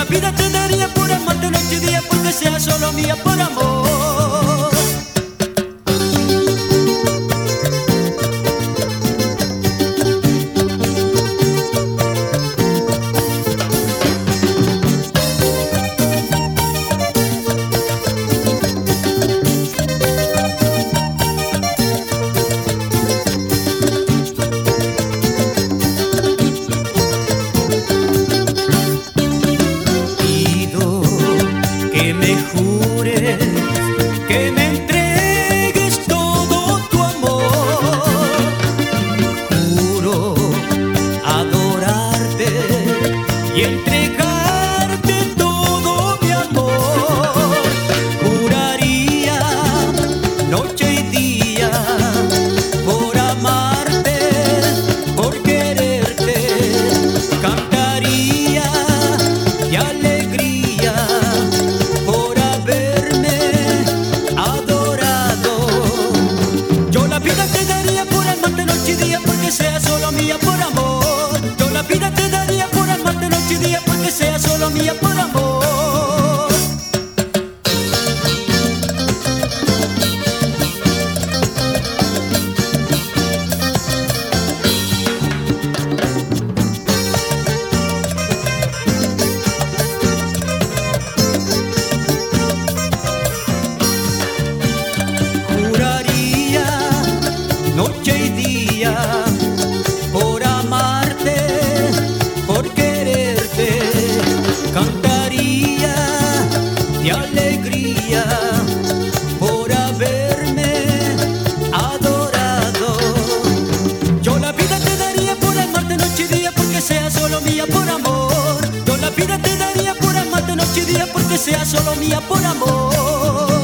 vida te daría por amarte noche y día, porque sea solo mía por amor. Que me jures, que me entregues todo tu amor. Juro adorarte y entregarte todo mi amor. Juraría noche y día por amarte, por quererte. Cantaría y alegría por haberme adorado. Yo la vida te daría por amarte noche y día, porque sea solo mía por amor. Yo la vida te daría por amarte noche y día, porque sea solo mía por amor. Noche y día por amarte, por quererte. Cantaría de alegría por haberme adorado. Yo la vida te daría por amarte noche y día, porque sea solo mía por amor. Yo la vida te daría por amarte noche y día, porque sea solo mía por amor.